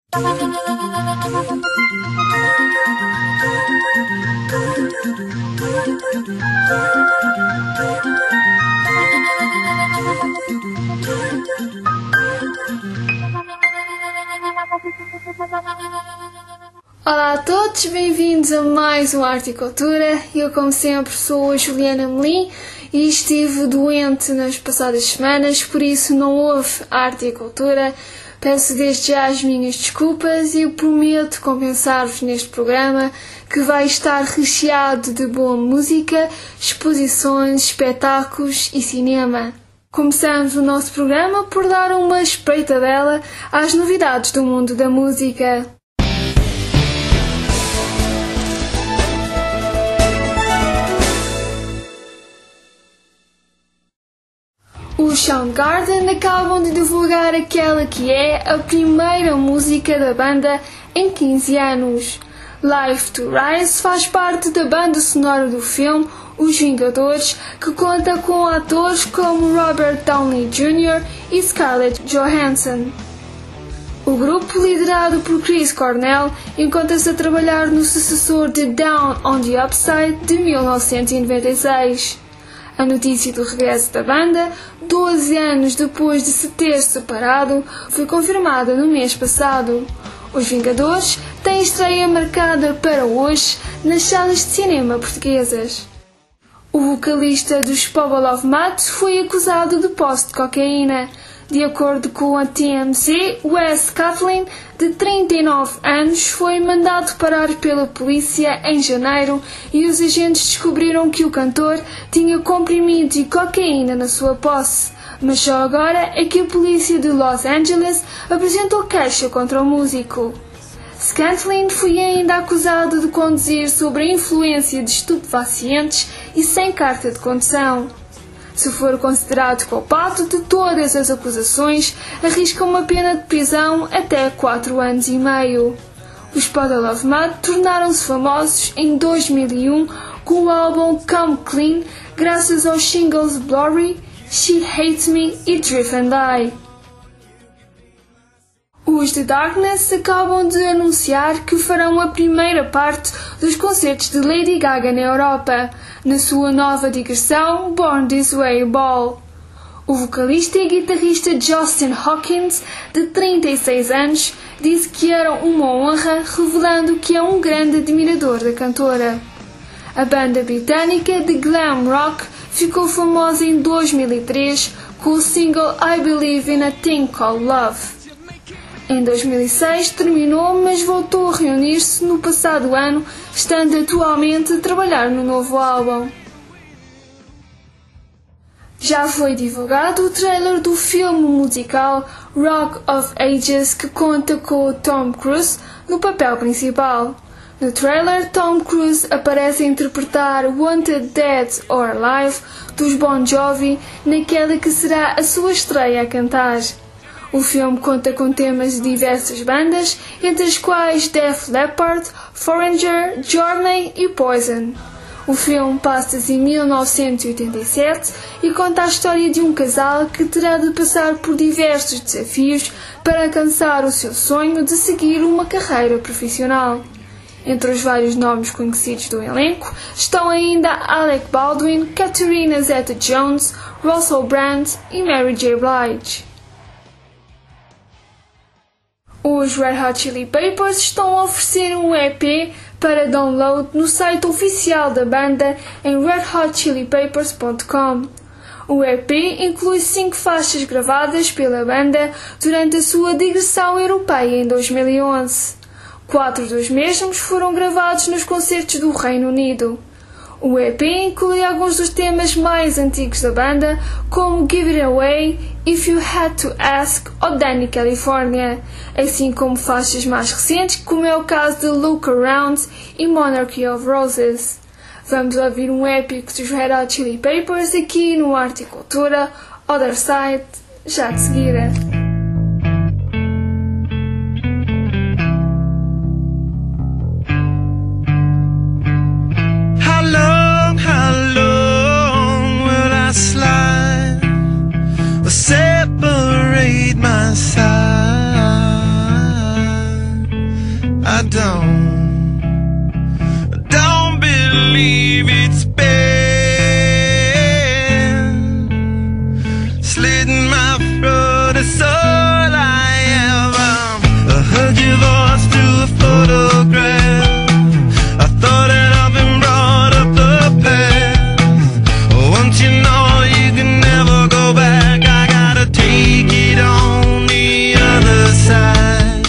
Olá a todos, bem-vindos a mais um Arte e Cultura. Eu, como sempre, sou a Juliana Melim e estive doente nas passadas semanas, por isso não houve Arte e Cultura. Peço desde já as minhas desculpas e eu prometo compensar-vos neste programa que vai estar recheado de boa música, exposições, espetáculos e cinema. Começamos o nosso programa por dar uma espreitadela às novidades do mundo da música. Os Soundgarden acabam de divulgar aquela que é a primeira música da banda em 15 anos. Life to Rise faz parte da banda sonora do filme Os Vingadores, que conta com atores como Robert Downey Jr. e Scarlett Johansson. O grupo, liderado por Chris Cornell, encontra-se a trabalhar no sucessor de Down on the Upside de 1996. A notícia do regresso da banda, 12 anos depois de se ter separado, foi confirmada no mês passado. Os Vingadores têm estreia marcada para hoje nas salas de cinema portuguesas. O vocalista dos Puddle of Mudd foi acusado de posse de cocaína. De acordo com a TMZ, Wes Kathleen, de 39 anos, foi mandado parar pela polícia em janeiro e os agentes descobriram que o cantor tinha comprimidos e cocaína na sua posse. Mas só agora é que a polícia de Los Angeles apresentou queixa contra o músico. Scantlin foi ainda acusado de conduzir sob a influência de estupefacientes e sem carta de condução. Se for considerado culpado de todas as acusações, arrisca uma pena de prisão até 4 anos e meio. Os Puddle of Mudd tornaram-se famosos em 2001 com o álbum Come Clean, graças aos singles Blurry, She Hates Me e Drift and Die. Os The Darkness acabam de anunciar que farão a primeira parte dos concertos de Lady Gaga na Europa, na sua nova digressão Born This Way Ball. O vocalista e guitarrista Justin Hawkins, de 36 anos, disse que era uma honra, revelando que é um grande admirador da cantora. A banda britânica de glam rock ficou famosa em 2003 com o single I Believe in a Thing Called Love. Em 2006 terminou, mas voltou a reunir-se no passado ano, estando atualmente a trabalhar no novo álbum. Já foi divulgado o trailer do filme musical Rock of Ages, que conta com o Tom Cruise no papel principal. No trailer, Tom Cruise aparece a interpretar Wanted Dead or Alive dos Bon Jovi, naquela que será a sua estreia a cantar. O filme conta com temas de diversas bandas, entre as quais Def Leppard, Foreigner, Journey e Poison. O filme passa-se em 1987 e conta a história de um casal que terá de passar por diversos desafios para alcançar o seu sonho de seguir uma carreira profissional. Entre os vários nomes conhecidos do elenco estão ainda Alec Baldwin, Catherine Zeta-Jones, Russell Brand e Mary J. Blige. Os Red Hot Chili Peppers estão a oferecer um EP para download no site oficial da banda em redhotchilipeppers.com. O EP inclui 5 faixas gravadas pela banda durante a sua digressão europeia em 2011. 4 dos mesmos foram gravados nos concertos do Reino Unido. O EP inclui alguns dos temas mais antigos da banda, como Give It Away, If You Had to Ask ou Danny California, assim como faixas mais recentes, como é o caso de Look Around e Monarchy of Roses. Vamos ouvir um épico dos Red Hot Chili Peppers aqui no Arte e Cultura, Other Side, já de seguida. How long will I slide or separate my side? I don't believe it's been slitting my throat. It's all I ever. I heard your voice through a photograph. I thought that I've been brought up the past. Once you know you can never go back, I gotta take it on the other side.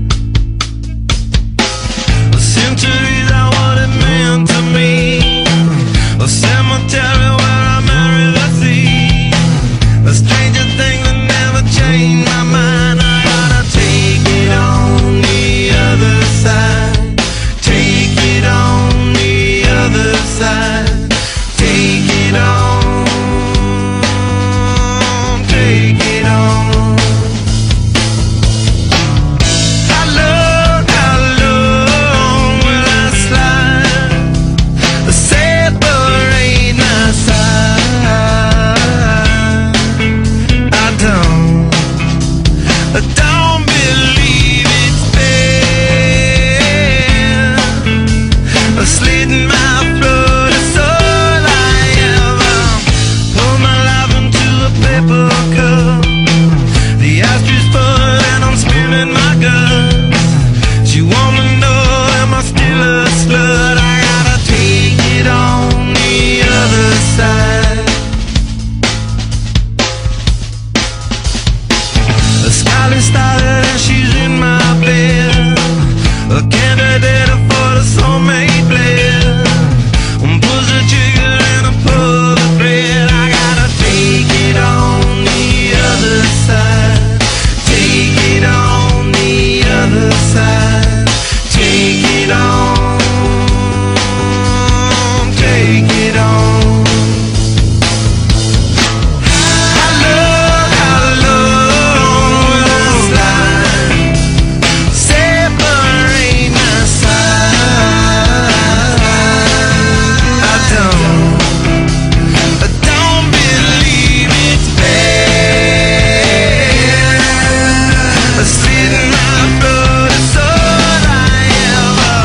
Centuries are what it meant to me. A cemetery where I marry the sea. A stranger thing that never changed my mind. I gotta take it on the other side. Take it on the other side. Take it on. Take it on. How long will I slide? Separate my side. I don't believe it's been slitting my throat. It's all I ever. Pour my life into a paper cup. The ashtray full and I'm spilling my guts. She wanna know, am I still a slut? I gotta take it on the other side. The skyline started and she's in my bed. A candidate for the soulmate bled. Pulls the trigger and I pull the thread. I gotta take it on the other side. Take it on the other side. Take it on. Take it on. How long will I slide? Separate my side. I don't believe it's been slitting my throat. It's all I ever.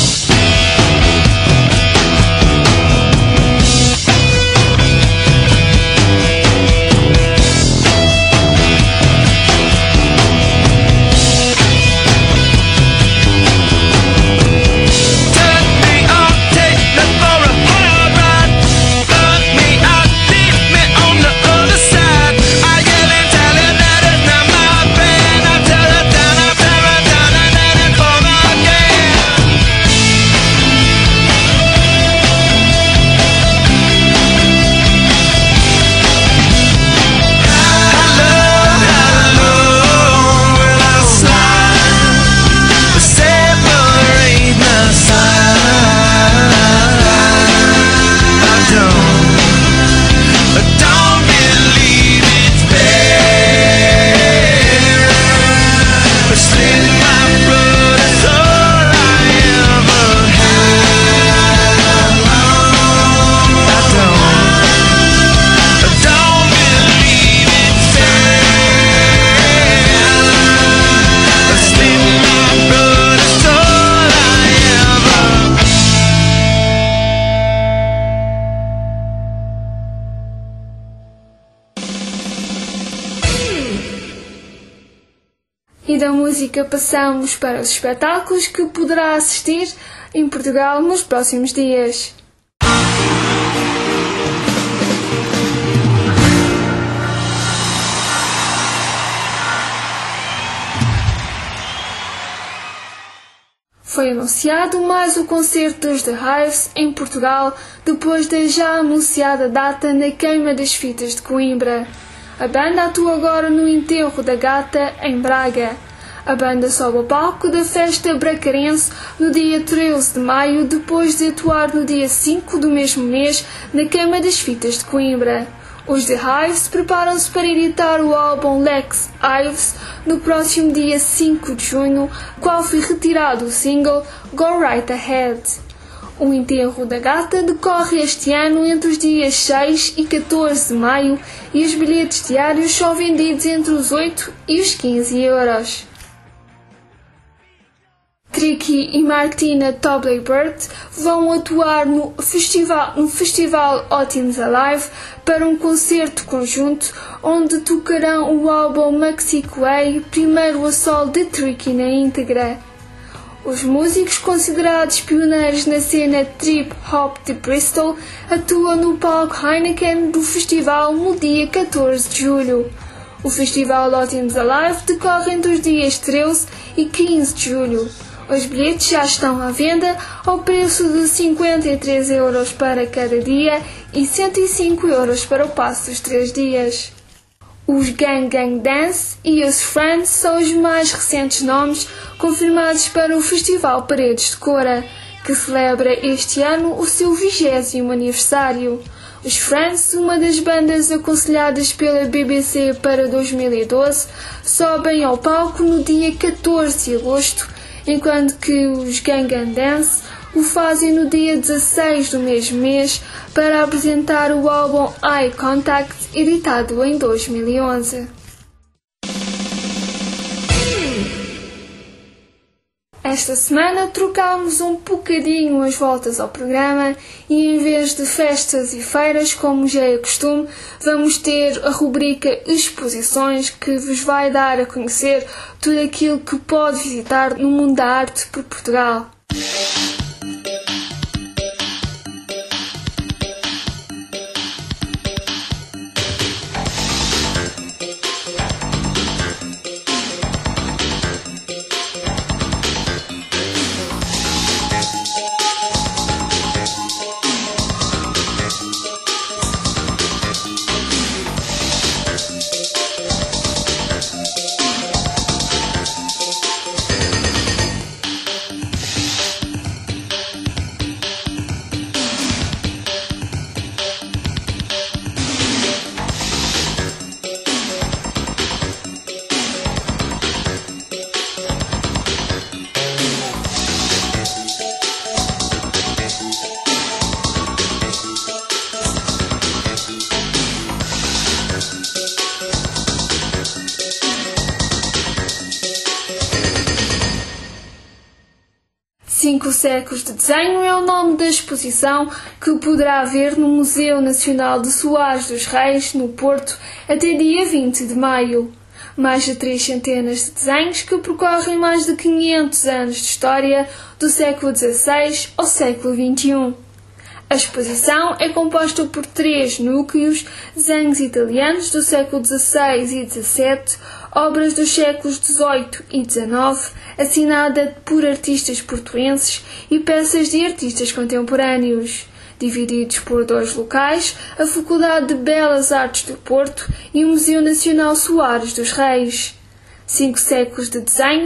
Turn me on, take me for a hard ride. Fuck me out, leave me on the other side. I yell and tell her that it's not my bad. I tell her down, and then it's all again. How long will I slide? Separate my side. I don't believe it's been slitting my throat. It's all I ever had. I don't believe it's been slitting my throat. It's all I ever. E da música passamos para os espetáculos que poderá assistir em Portugal nos próximos dias. Foi anunciado mais o concerto dos The Hives em Portugal depois da já anunciada data na Queima das Fitas de Coimbra. A banda atua agora no Enterro da Gata, em Braga. A banda sobe ao palco da festa bracarense no dia 13 de maio, depois de atuar no dia 5 do mesmo mês na Queima das Fitas de Coimbra. Os The Hives preparam-se para editar o álbum Lex Ives no próximo dia 5 de junho, qual foi retirado o single Go Right Ahead. O Enterro da Gata decorre este ano entre os dias 6 e 14 de maio e os bilhetes diários são vendidos entre os 8 e os 15 euros. Tricky e Martina Tobley-Burt vão atuar no festival Autumn's Alive para um concerto conjunto onde tocarão o álbum Mexico Way, primeiro a solo de Tricky na íntegra. Os músicos considerados pioneiros na cena trip-hop de Bristol atuam no palco Heineken do festival no dia 14 de julho. O festival Autumn's Alive decorre entre os dias 13 e 15 de julho. Os bilhetes já estão à venda ao preço de 53 € para cada dia e 105 € para o passo dos 3 dias. Os Gang Gang Dance e os Friends são os mais recentes nomes confirmados para o Festival Paredes de Cora, que celebra este ano o seu 20º aniversário. Os Friends, uma das bandas aconselhadas pela BBC para 2012, sobem ao palco no dia 14 de agosto, enquanto que os Gang Gang Dance o fazem no dia 16 do mesmo mês para apresentar o álbum Eye Contact, editado em 2011. Esta semana trocámos um bocadinho as voltas ao programa e em vez de festas e feiras, como já é costume, vamos ter a rubrica Exposições, que vos vai dar a conhecer tudo aquilo que pode visitar no mundo da arte por Portugal. Cinco séculos de desenho é o nome da exposição que poderá ver no Museu Nacional de Soares dos Reis, no Porto, até dia 20 de maio. Mais de 3 centenas de desenhos que percorrem mais de 500 anos de história, do século XVI ao século XXI. A exposição é composta por 3 núcleos: desenhos italianos do século XVI e XVII, obras dos séculos XVIII e XIX, assinada por artistas portuenses, e peças de artistas contemporâneos, divididos por 2 locais, a Faculdade de Belas Artes do Porto e o Museu Nacional Soares dos Reis. 5 séculos de desenho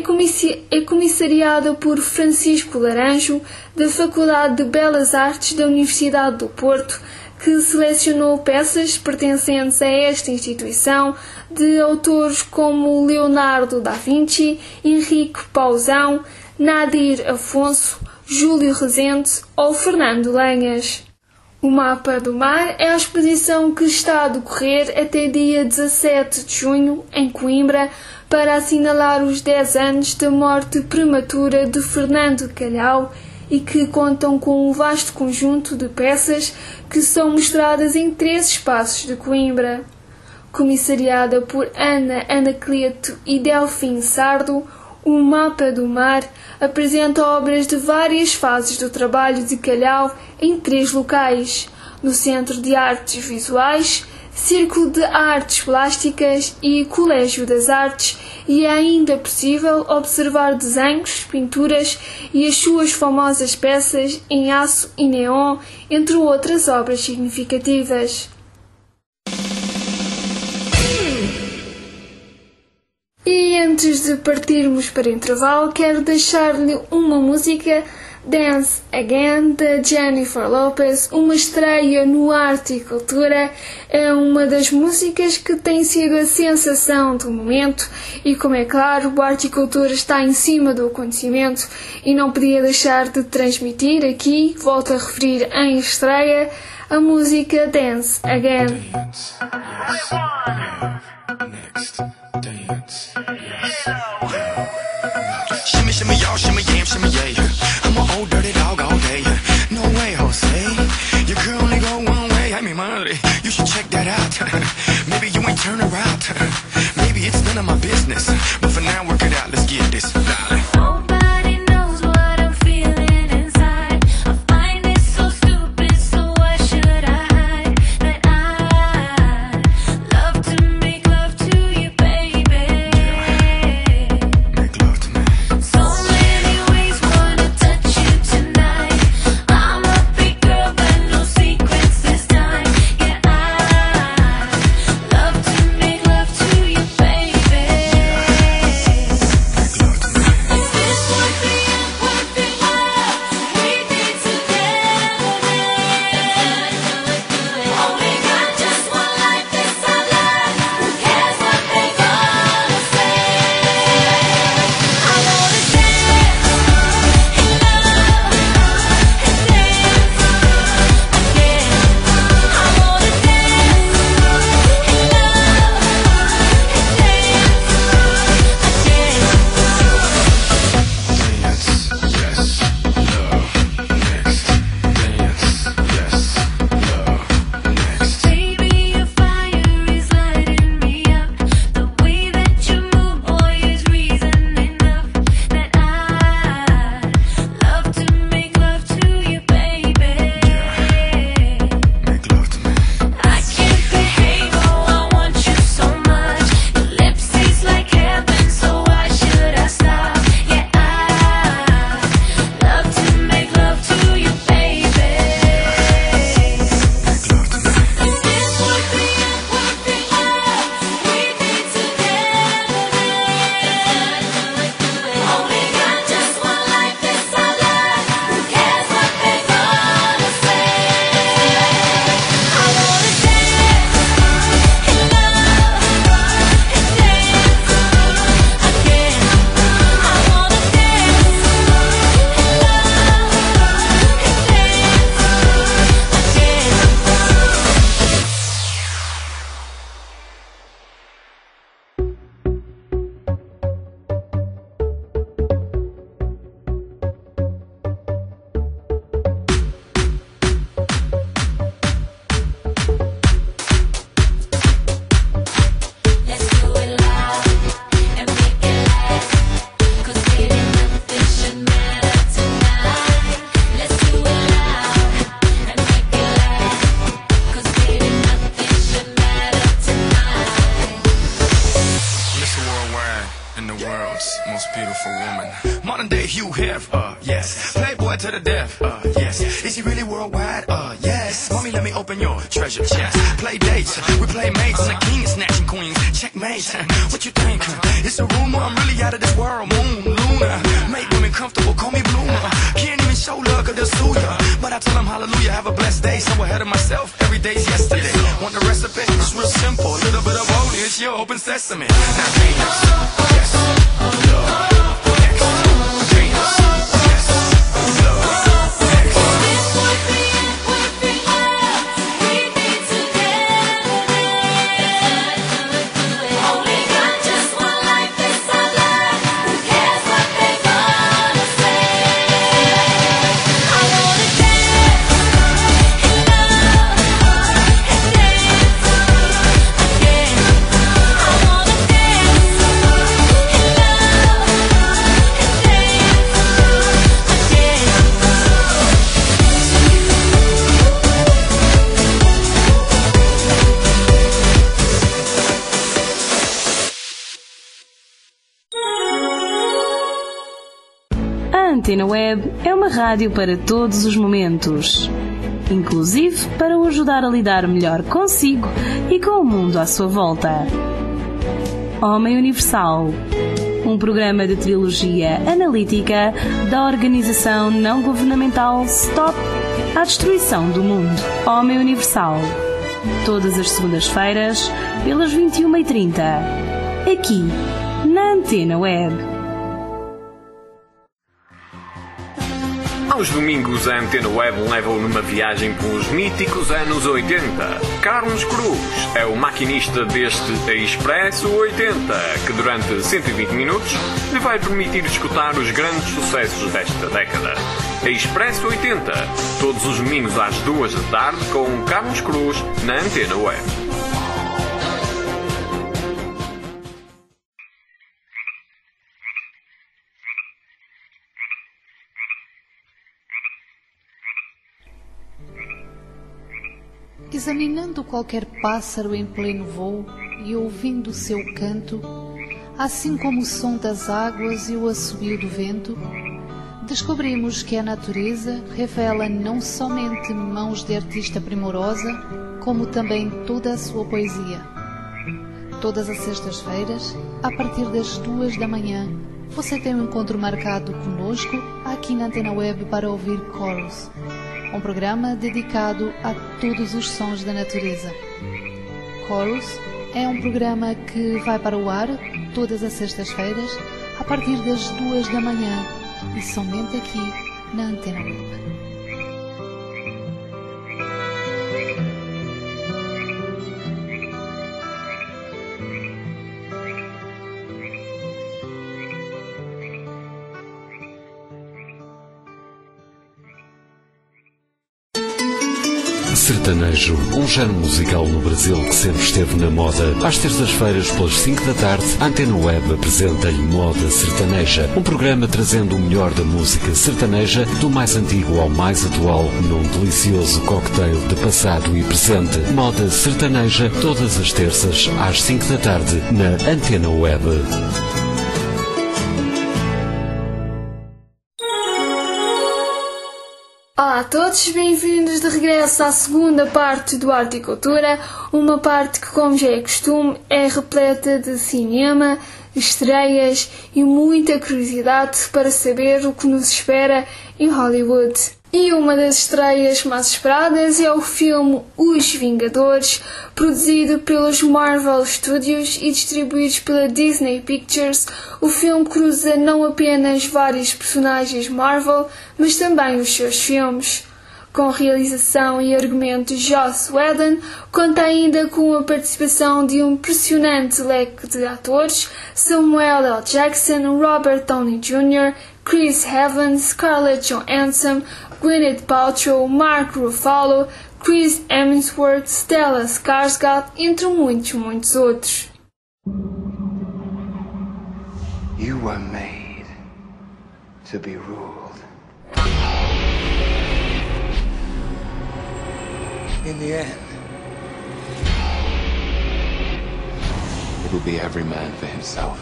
é comissariada por Francisco Laranjo, da Faculdade de Belas Artes da Universidade do Porto, que selecionou peças pertencentes a esta instituição de autores como Leonardo da Vinci, Henrique Pausão, Nadir Afonso, Júlio Rezende ou Fernando Lenhas. O Mapa do Mar é a exposição que está a decorrer até dia 17 de junho, em Coimbra, para assinalar os 10 anos da morte prematura de Fernando Calhau e que contam com um vasto conjunto de peças que são mostradas em 3 espaços de Coimbra. Comissariada por Ana Anacleto e Delfim Sardo, o Mapa do Mar apresenta obras de várias fases do trabalho de Calhau em 3 locais: no Centro de Artes Visuais, Círculo de Artes Plásticas e Colégio das Artes, e é ainda possível observar desenhos, pinturas e as suas famosas peças em aço e neon, entre outras obras significativas. E antes de partirmos para o intervalo, quero deixar-lhe uma música, Dance Again, da Jennifer Lopez, uma estreia no Arte e Cultura. É uma das músicas que tem sido a sensação do momento e, como é claro, o Arte e Cultura está em cima do acontecimento e não podia deixar de transmitir aqui, volto a referir em estreia, a música Dance Again. Shimmy, shimmy, y'all, shimmy, yeah. out. Maybe it's none of my business, but for now work it out, let's get this, darling. Nobody knows what I'm feeling inside. I find it so stupid, so why should I hide that I love to make love to you, baby. Make love to me. So many ways wanna touch you tonight. I'm a big girl, but no secrets this time. Yeah, I love to make love to you, baby. Make love to me. This would be a perfect world. We be together. Only got just one life, this our life. Who cares what they gonna say? I wanna dance in love and dance again. I wanna dance in love and dance again. Dance, yes, love, next. Dance, yes, love, next. Baby, your fire is lighting me up. The way that you move, boy, is reason enough that I love to make love to you, baby. Make love to me. I can't behave, oh, I want you so much. Your lips taste like heaven, so why should I stop? Yeah, I love to make love to you, baby. Make love to me. This would be a perfect world. We be together. Only got just one life, this our life. Who cares what they gonna say? I wanna dance in love and dance again. I wanna dance in love and let's do it loud and make it last. 'Cause baby, nothing should matter tonight. Let's do it loud and make it last. 'Cause baby, nothing should matter tonight. Mr. Worldwide and the world's most beautiful woman. Modern day Hugh Hef, yes. Playboy to the death, yes. Is he really worldwide? Yes. Mommy, let me open your treasure chest. Play dates, we play mates. The king is snatching queens, checkmate. What you think? It's a rumor, I'm really out of this world. Moon, Luna, make women comfortable, call me bloomer. Can't even show love, 'cause they'll sue ya. But I tell them hallelujah, have a blessed day. So ahead of myself, every day's yesterday. Want the recipe? It's real simple. A little bit of holy, it's your open sesame. Now dance, yes, love, next. Dance, yes, love, next. This would be a perfect world. We be together. Only got just one life, this our life. Who cares what they gonna say? I wanna dance in love and dance again. I wanna dance in love and A Antena Web é uma rádio para todos os momentos, inclusive para o ajudar a lidar melhor consigo e com o mundo à sua volta. Homem Universal, um programa de trilogia analítica da organização não governamental Stop à Destruição do Mundo. Homem Universal, todas as segundas-feiras, pelas 21h30, aqui na Antena Web. Aos domingos, a Antena Web leva-o numa viagem pelos míticos anos 80. Carlos Cruz é o maquinista deste Expresso 80, que durante 120 minutos lhe vai permitir escutar os grandes sucessos desta década. Expresso 80, todos os domingos às 2 da tarde, com Carlos Cruz na Antena Web. examinando qualquer pássaro em pleno voo e ouvindo o seu canto, assim como o som das águas e o assobio do vento, descobrimos que a natureza revela não somente mãos de artista primorosa, como também toda a sua poesia. Todas as sextas-feiras, a partir das 2 da manhã, você tem um encontro marcado conosco aqui na Antena Web para ouvir Chorus, um programa dedicado a todos os sons da natureza. Chorus é um programa que vai para o ar todas as sextas-feiras a partir das 2 da manhã e somente aqui na Antena Web. Sertanejo, um género musical no Brasil que sempre esteve na moda. Às terças-feiras, pelas 5 da tarde, a Antena Web apresenta-lhe Moda Sertaneja, um programa trazendo o melhor da música sertaneja, do mais antigo ao mais atual, num delicioso cocktail de passado e presente. Moda Sertaneja, todas as terças, às 5 da tarde, na Antena Web. Olá a todos, bem-vindos de regresso à segunda parte do Arte e Cultura, uma parte que, como já é costume, é repleta de cinema, estreias e muita curiosidade para saber o que nos espera em Hollywood. E uma das estreias mais esperadas é o filme Os Vingadores, produzido pelos Marvel Studios e distribuído pela Disney Pictures. O filme cruza não apenas vários personagens Marvel, mas também os seus filmes. Com realização e argumento de Joss Whedon, conta ainda com a participação de um impressionante leque de atores: Samuel L. Jackson, Robert Downey Jr., Chris Evans, Scarlett Johansson, Gwyneth Paltrow, Mark Ruffalo, Chris Hemsworth, Stellan Skarsgård, entre muitos outros. You were made to be ruled. In the end, it will be every man for himself.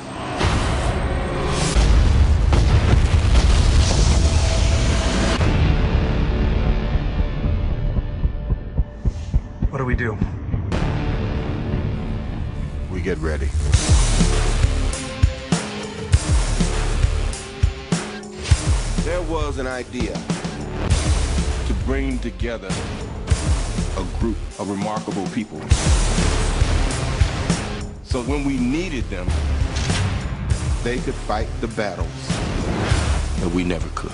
What do we do? We get ready. There was an idea to bring together a group of remarkable people. So when we needed them, they could fight the battles that we never could.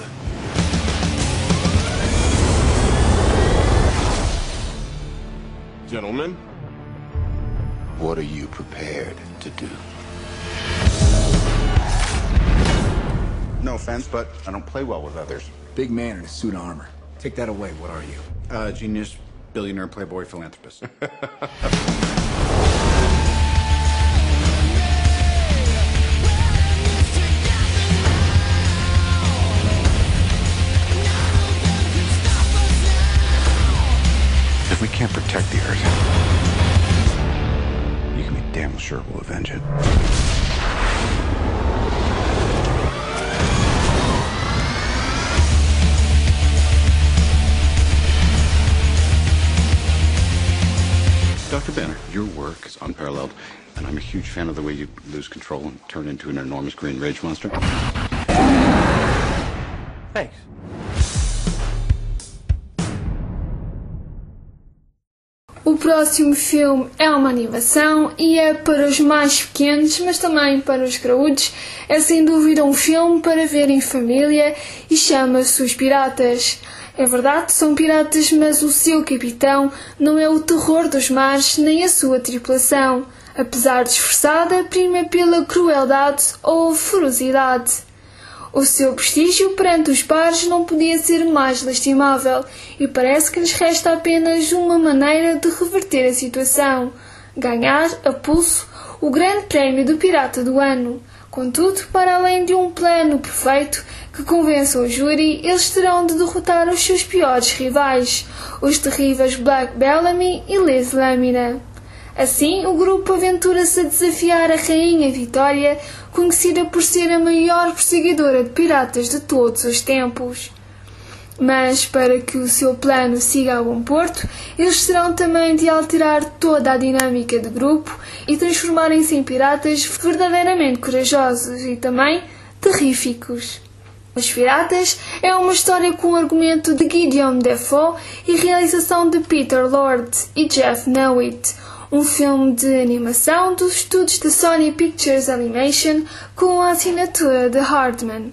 Gentlemen, what are you prepared to do? No offense, but I don't play well with others. Big man in a suit of armor. Take that away. What are you? Genius, billionaire, playboy, philanthropist. If we can't protect the Earth, you can be damn sure we'll avenge it. Dr. Banner, your work is unparalleled, and I'm a huge fan of the way you lose control and turn into an enormous green rage monster. Thanks. O próximo filme é uma animação e é para os mais pequenos, mas também para os graúdos. É sem dúvida um filme para ver em família e chama-se Os Piratas. É verdade, são piratas, mas o seu capitão não é o terror dos mares nem a sua tripulação. Apesar de esforçada, prima pela crueldade ou ferocidade. O seu prestígio perante os pares não podia ser mais lastimável e parece que lhes resta apenas uma maneira de reverter a situação: ganhar, a pulso, o grande prémio do Pirata do Ano. Contudo, para além de um plano perfeito que que convençam o júri, eles terão de derrotar os seus piores rivais, os terríveis Black Bellamy e Liz Lamina. Assim, o grupo aventura-se a desafiar a Rainha Vitória, conhecida por ser a maior perseguidora de piratas de todos os tempos. Mas, para que o seu plano siga a bom porto, eles terão também de alterar toda a dinâmica do grupo e transformarem-se em piratas verdadeiramente corajosos e também terríficos. Os Piratas é uma história com o argumento de Gideon Defoe e realização de Peter Lord e Jeff Newitt, um filme de animação dos estudos da Sony Pictures Animation com a assinatura de Hardman.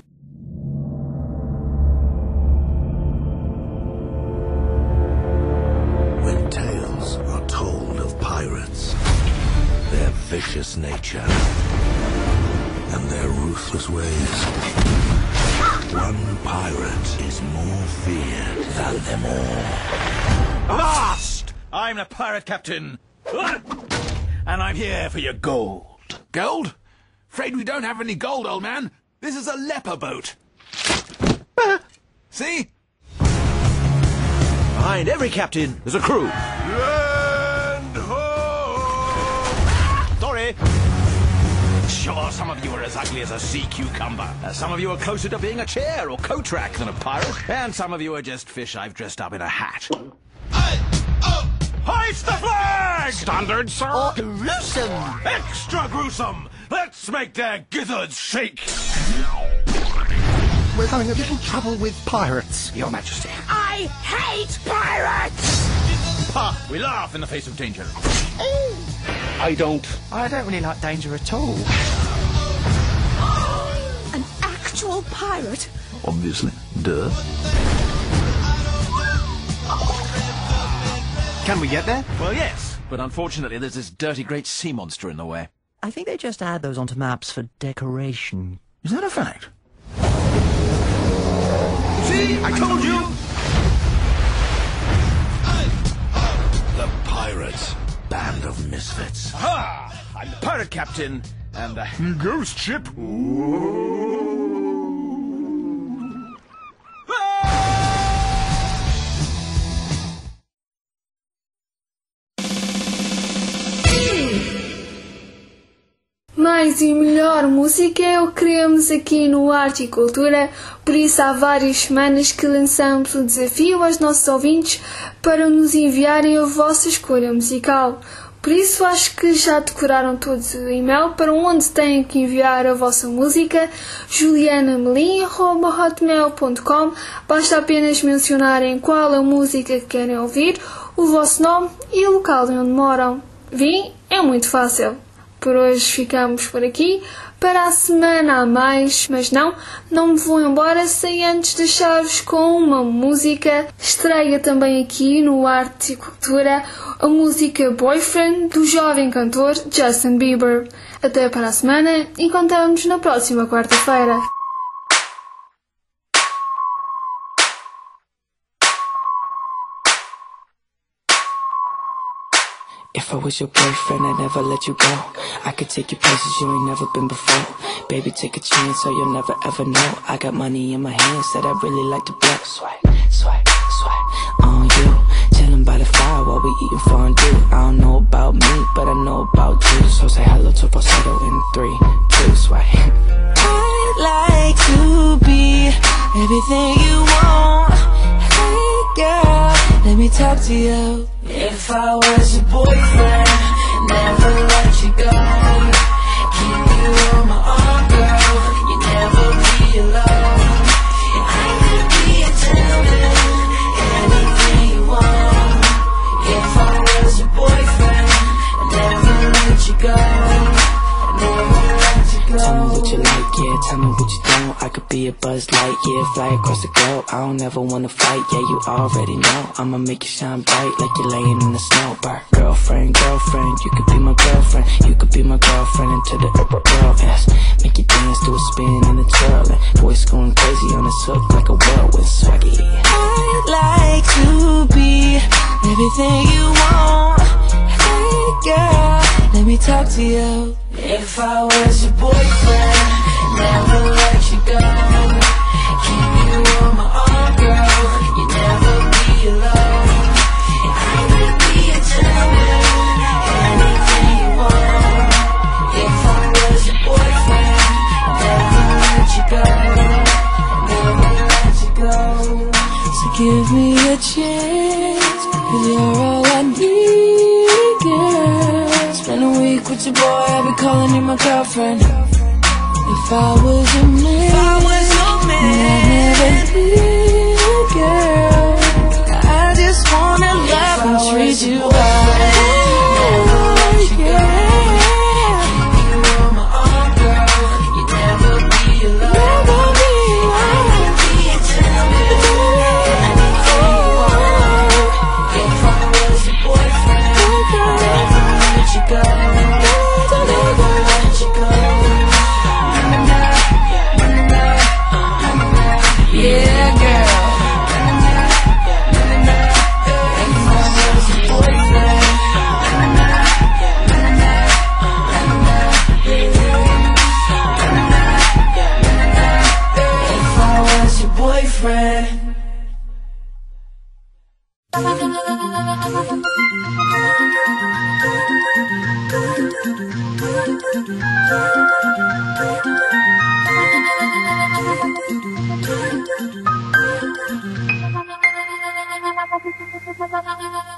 When tales are told of pirates, their vicious nature and their ruthless ways, one pirate is more feared than them all. Avast! I'm the pirate captain, and I'm here for your gold. Gold? Afraid we don't have any gold, old man. This is a leper boat. See? Behind every captain, there's a crew. Land ho! Sorry. Sure, some of you are as ugly as a sea cucumber. Some of you are closer to being a chair or coat rack than a pirate. And some of you are just fish I've dressed up in a hat. Hoist the flag! Standard, sir? Gruesome! Extra gruesome! Let's make their gizzards shake! We're having a little trouble with pirates, Your Majesty. I hate pirates! Ha! We laugh in the face of danger. I don't. I don't really like danger at all. An actual pirate? Obviously. Duh. Can we get there? Well, yes, but unfortunately there's this dirty great sea monster in the way. I think they just add those onto maps for decoration. Is that a fact? See? I told you! The pirates. Band of misfits. Aha! I'm the pirate captain, and the Ghost ship? Mais e melhor música é o que queremos aqui no Arte e Cultura, por isso há várias semanas que lançamos o desafio aos nossos ouvintes para nos enviarem a vossa escolha musical. Por isso acho que já decoraram todos o e-mail para onde têm que enviar a vossa música, julianamelim@hotmail.com. Basta apenas mencionarem qual a música que querem ouvir, o vosso nome e o local onde moram. Vim? É muito fácil. Por hoje ficamos por aqui. Para a semana há mais, mas não me vou embora sem antes deixar-vos com uma música. Estreia também aqui no Arte e Cultura a música Boyfriend do jovem cantor Justin Bieber. Até para a semana e contamos na próxima quarta-feira. If I was your boyfriend, I'd never let you go. I could take you places you ain't never been before. Baby, take a chance so you'll never ever know. I got money in my hands that I really like to blow. Swipe, swipe, swipe on you. Chillin' by the fire while we eating fondue. I don't know about me, but I know about you. So say hello to falsetto in 3, 2, swipe. I'd like to be everything you want. Hey girl, let me talk to you. If I was your boyfriend, never let you go. Keep you on my arm, girl. You never be alone. I could be a gentleman, anything you want. If I was your boyfriend, never let you go. Never let you go. Tell me what you like, yeah. Tell me what you don't. I could be a Buzz Lightyear, fly across the globe. I don't ever wanna fight, yeah, you already know. I'ma make you shine bright like you're laying in the snow. Bar. Girlfriend, girlfriend, you could be my girlfriend. You could be my girlfriend into the world, yes. Make you dance to a spin and a twirl. And voice going crazy on this hook like a whirlwind swaggy. I'd like to be everything you want. Hey girl, let me talk to you. If I was your boyfriend, never let you go. a chance, 'cause you're all I need, girl. Spend a week with your boy, I'll be calling you my girlfriend. If I was your man, I'd never leave, girl. I just wanna love and treat you right. Boyfriend.